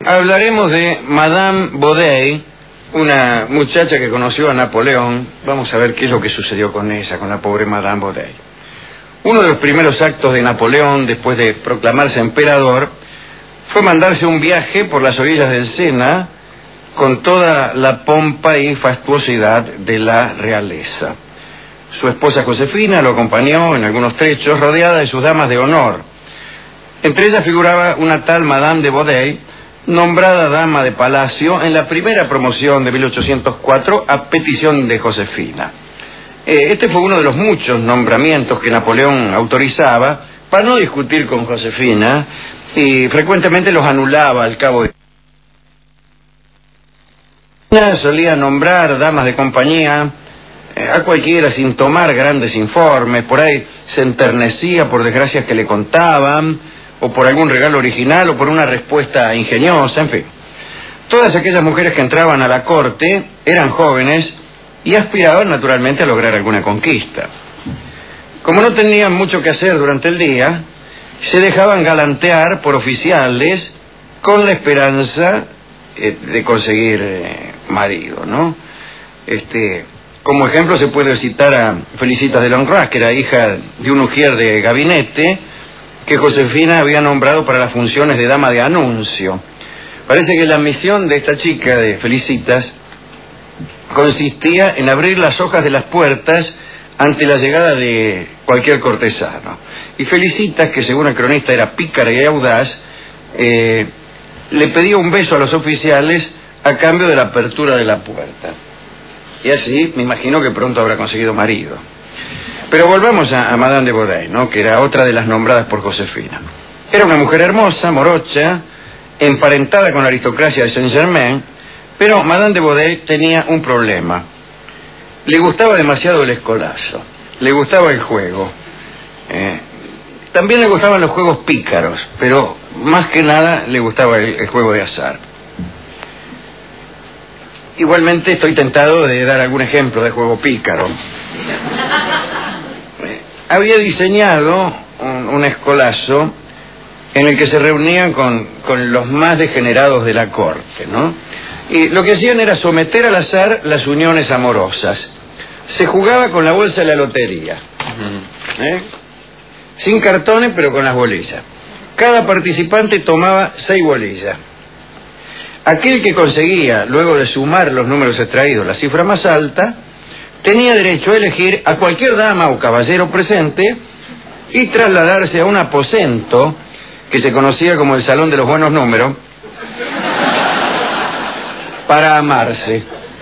Hablaremos de Madame Baudet, una muchacha que conoció a Napoleón. Vamos a ver qué es lo que sucedió con ella, con la pobre Madame Baudet. Uno de los primeros actos de Napoleón, después de proclamarse emperador, fue mandarse un viaje por las orillas del Sena con toda la pompa y fastuosidad de la realeza. Su esposa Josefina lo acompañó en algunos trechos, rodeada de sus damas de honor. Entre ellas figuraba una tal Madame de Baudet, nombrada dama de palacio en la primera promoción de 1804 a petición de Josefina. Este fue uno de los muchos nombramientos que Napoleón autorizaba para no discutir con Josefina, y frecuentemente los anulaba al cabo de... Solía nombrar damas de compañía a cualquiera sin tomar grandes informes. Por ahí se enternecía por desgracias que le contaban, o por algún regalo original, o por una respuesta ingeniosa, en fin. Todas aquellas mujeres que entraban a la corte eran jóvenes y aspiraban naturalmente a lograr alguna conquista. Como no tenían mucho que hacer durante el día, se dejaban galantear por oficiales con la esperanza de conseguir marido, ¿no? Como ejemplo se puede citar a Felicitas de Longrois, que era hija de un ujier de gabinete que Josefina había nombrado para las funciones de dama de anuncio. Parece que la misión de esta chica, de Felicitas, consistía en abrir las hojas de las puertas ante la llegada de cualquier cortesano. Y Felicitas, que según el cronista era pícara y audaz, le pedía un beso a los oficiales a cambio de la apertura de la puerta. Y así me imagino que pronto habrá conseguido marido. Pero volvamos a Madame de Baudet, ¿no?, que era otra de las nombradas por Josefina. Era una mujer hermosa, morocha, emparentada con la aristocracia de Saint-Germain, pero Madame de Baudet tenía un problema. Le gustaba demasiado el escolazo, le gustaba el juego. También le gustaban los juegos pícaros, pero más que nada le gustaba el juego de azar. Igualmente estoy tentado de dar algún ejemplo de juego pícaro. Había diseñado un escolazo en el que se reunían con los más degenerados de la corte, ¿no? Y lo que hacían era someter al azar las uniones amorosas. Se jugaba con la bolsa de la lotería, sin cartones, pero con las bolillas. Cada participante tomaba 6 bolillas. Aquel que conseguía, luego de sumar los números extraídos, la cifra más alta, tenía derecho a elegir a cualquier dama o caballero presente y trasladarse a un aposento que se conocía como el Salón de los Buenos Números para amarse.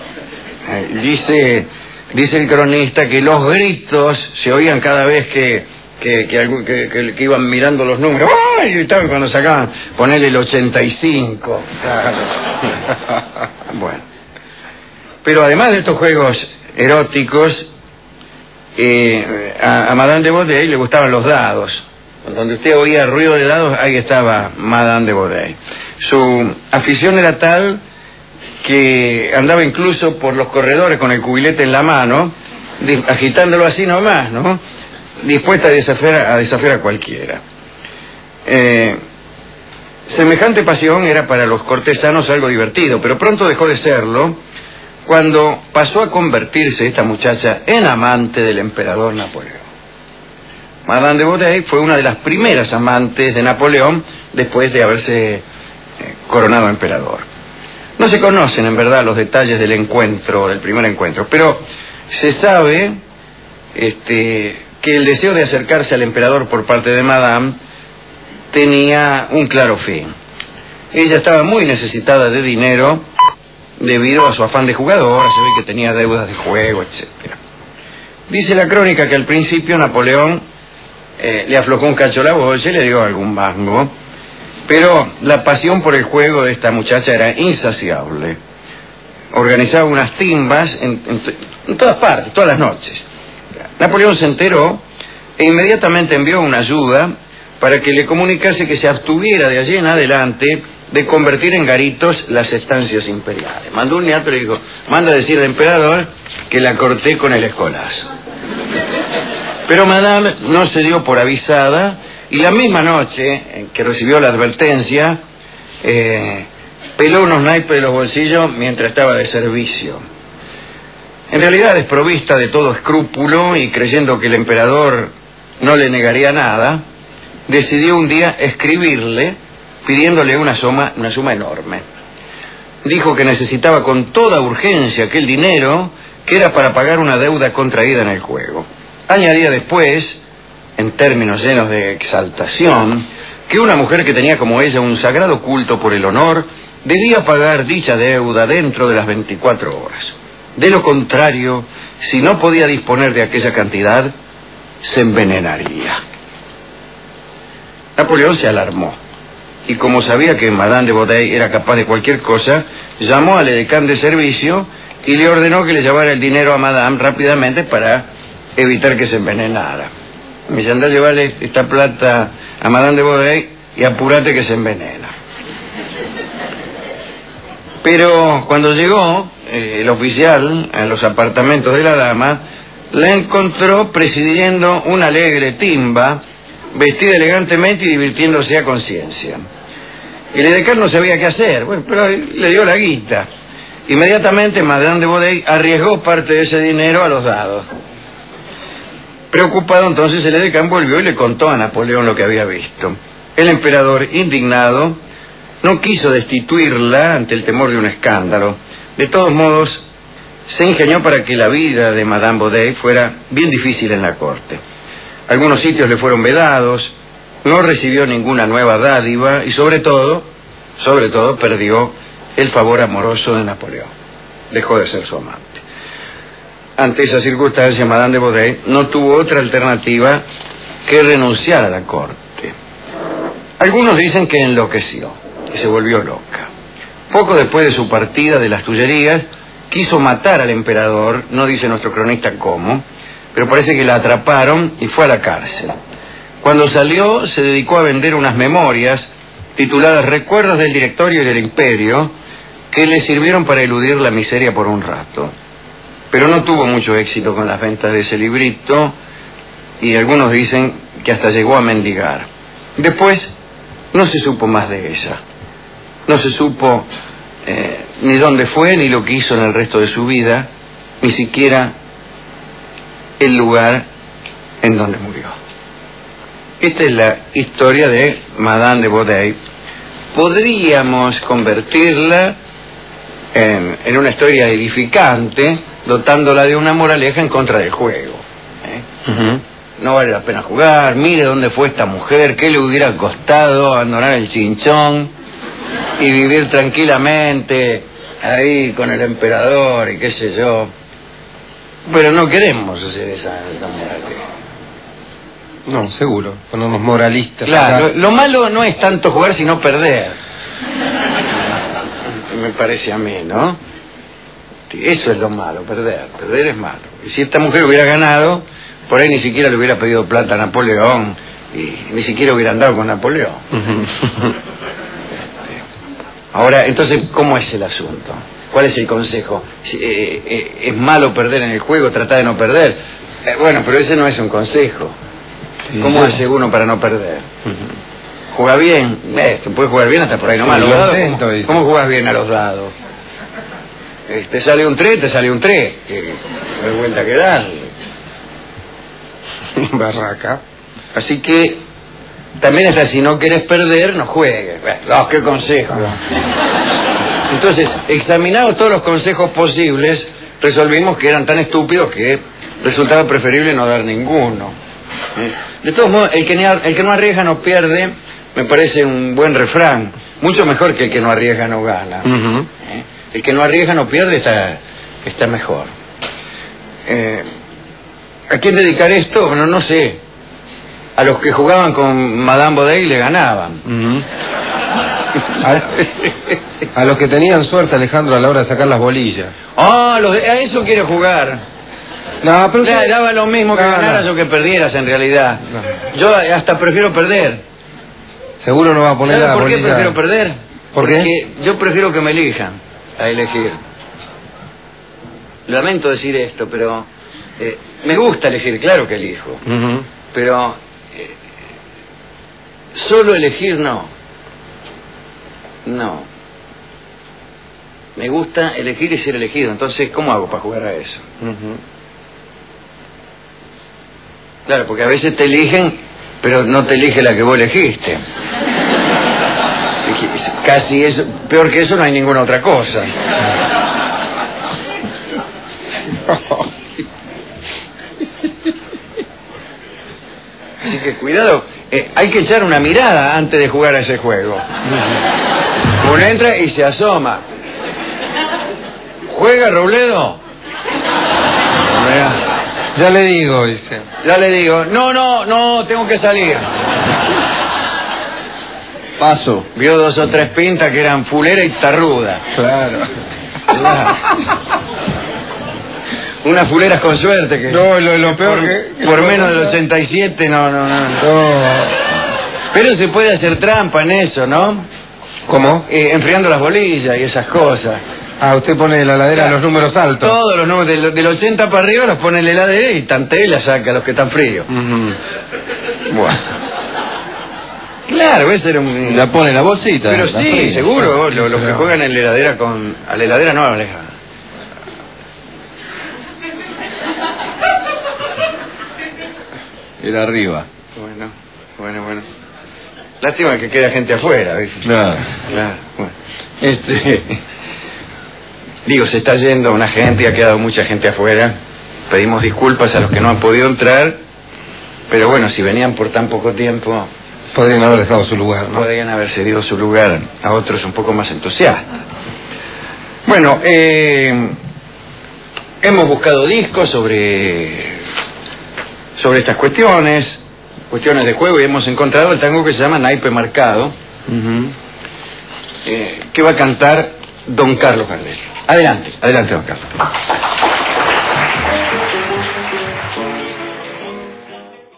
Dice el cronista que los gritos se oían cada vez que iban mirando los números. ¡Ay! Gritaban cuando sacaban, ponerle el 85. Bueno. Pero además de estos juegos eróticos, a Madame de Baudet le gustaban los dados. Donde usted oía ruido de dados, ahí estaba Madame de Baudet. Su afición era tal que andaba incluso por los corredores con el cubilete en la mano, agitándolo así nomás, ¿no?, dispuesta a desafiar a cualquiera. Semejante pasión era para los cortesanos algo divertido, pero pronto dejó de serlo cuando pasó a convertirse esta muchacha en amante del emperador Napoleón. Madame de Baudet fue una de las primeras amantes de Napoleón después de haberse coronado emperador. No se conocen en verdad los detalles del primer encuentro, pero se sabe que el deseo de acercarse al emperador por parte de Madame tenía un claro fin. Ella estaba muy necesitada de dinero debido a su afán de jugadora, se ve que tenía deudas de juego, etc. Dice la crónica que al principio Napoleón le aflojó un cacho la bolsa y le dio algún mango, pero la pasión por el juego de esta muchacha era insaciable. Organizaba unas timbas en todas partes, todas las noches. Napoleón se enteró e inmediatamente envió una ayuda para que le comunicase que se abstuviera de allí en adelante de convertir en garitos las estancias imperiales. Mandó un niato y le dijo: manda a decir al emperador que la corté con el escolazo. Pero Madame no se dio por avisada, y la misma noche en que recibió la advertencia, peló unos naipes de los bolsillos mientras estaba de servicio. En realidad, desprovista de todo escrúpulo y creyendo que el emperador no le negaría nada, decidió un día escribirle pidiéndole una suma enorme. Dijo que necesitaba con toda urgencia aquel dinero, que era para pagar una deuda contraída en el juego. Añadía después, en términos llenos de exaltación, que una mujer que tenía como ella un sagrado culto por el honor debía pagar dicha deuda dentro de las 24 horas. De lo contrario, si no podía disponer de aquella cantidad, se envenenaría. Napoleón se alarmó, y como sabía que Madame de Baudet era capaz de cualquier cosa, llamó al edecán de servicio y le ordenó que le llevara el dinero a Madame rápidamente para evitar que se envenenara. Me dice, anda a llevarle esta plata a Madame de Baudet y apúrate que se envenena. Pero cuando llegó el oficial a los apartamentos de la dama, la encontró presidiendo una alegre timba, vestida elegantemente y divirtiéndose a conciencia. El edecán no sabía qué hacer, bueno, pero le dio la guita. Inmediatamente Madame de Baudet arriesgó parte de ese dinero a los dados. Preocupado entonces, el edecán volvió y le contó a Napoleón lo que había visto. El emperador, indignado, no quiso destituirla ante el temor de un escándalo. De todos modos, se ingenió para que la vida de Madame Baudet fuera bien difícil en la corte. Algunos sitios le fueron vedados, no recibió ninguna nueva dádiva y sobre todo, perdió el favor amoroso de Napoleón. Dejó de ser su amante. Ante esa circunstancia, Madame de Baudet no tuvo otra alternativa que renunciar a la corte. Algunos dicen que enloqueció, que se volvió loca. Poco después de su partida de las Tullerías, quiso matar al emperador, no dice nuestro cronista cómo, pero parece que la atraparon y fue a la cárcel. Cuando salió, se dedicó a vender unas memorias tituladas Recuerdos del Directorio y del Imperio, que le sirvieron para eludir la miseria por un rato. Pero no tuvo mucho éxito con las ventas de ese librito, y algunos dicen que hasta llegó a mendigar. Después, no se supo más de ella. No se supo ni dónde fue, ni lo que hizo en el resto de su vida, ni siquiera el lugar en donde murió. Esta es la historia de Madame de Baudet. Podríamos convertirla en una historia edificante, dotándola de una moraleja en contra del juego. No vale la pena jugar, mire dónde fue esta mujer, qué le hubiera costado abandonar el chinchón y vivir tranquilamente ahí con el emperador y qué sé yo. Pero no queremos hacer esa moraleja. No, seguro, ponemos moralistas. Claro, lo malo no es tanto jugar sino perder. Me parece a mí, ¿no? Eso es lo malo, perder es malo. Y si esta mujer hubiera ganado, por ahí ni siquiera le hubiera pedido plata a Napoleón y ni siquiera hubiera andado con Napoleón. Ahora, entonces, ¿cómo es el asunto? ¿Cuál es el consejo? ¿Es malo perder en el juego, tratar de no perder? Bueno, pero ese no es un consejo. ¿Cómo hace uno para no perder? ¿Juega bien? Se puede jugar bien hasta por ahí nomás. ¿Cómo juegas bien a los dados? Te sale un 3, te sale un 3. Que no hay vuelta que darle. Barraca. Así que también es así, si no querés perder, no juegues. No, qué consejo. Entonces, examinados todos los consejos posibles, resolvimos que eran tan estúpidos que resultaba preferible no dar ninguno. De todos modos, el que no arriesga no pierde, me parece un buen refrán. Mucho mejor que el que no arriesga no gana. El que no arriesga no pierde, está mejor. ¿A quién dedicar esto? Bueno, no sé. A los que jugaban con Madame Baudet y le ganaban. A los que tenían suerte, Alejandro, a la hora de sacar las bolillas. A eso quiere jugar. No, pero daba lo mismo que ganaras o que perdieras en realidad. No. Yo hasta prefiero perder. Seguro no va a poner la bolilla. ¿Por qué prefiero perder? Porque yo prefiero que me elijan a elegir. Lamento decir esto, pero me gusta elegir, claro que elijo. Pero solo elegir no. me gusta elegir y ser elegido. Entonces, ¿cómo hago para jugar a eso? Claro, porque a veces te eligen, pero no te elige la que vos elegiste. Casi eso, peor que eso no hay ninguna otra cosa. Así que cuidado, hay que echar una mirada antes de jugar a ese juego. Uno entra y se asoma. ¿Juega Robledo? Ya le digo, dice. Ya le digo, no, tengo que salir. Paso. Vio 2 o 3 pintas que eran fulera y tarruda. Claro. Unas fuleras con suerte que... No, lo peor que... Por menos del 87, no. Pero se puede hacer trampa en eso, ¿no? ¿Cómo? Enfriando las bolillas y esas cosas. Ah, usted pone en la heladera los números altos. Todos los números, del 80 para arriba los pone en la heladera y tantea y la saca a los que están fríos. Bueno. Claro, ese era un... La pone en la bolsita. Pero la sí, fría. seguro, los que juegan en la heladera con... A la heladera no, Aleja. Era arriba. Bueno. Lástima que queda gente afuera, ¿viste? Claro. Bueno. Digo, se está yendo una gente y ha quedado mucha gente afuera. Pedimos disculpas a los que no han podido entrar, pero bueno, si venían por tan poco tiempo... Podrían haber dejado su lugar, ¿no? Podrían haber cedido su lugar a otros un poco más entusiastas. Bueno, hemos buscado discos sobre estas cuestiones de juego, y hemos encontrado el tango que se llama Naipe Marcado, que va a cantar don Carlos Gardel. Adelante, don Carlos.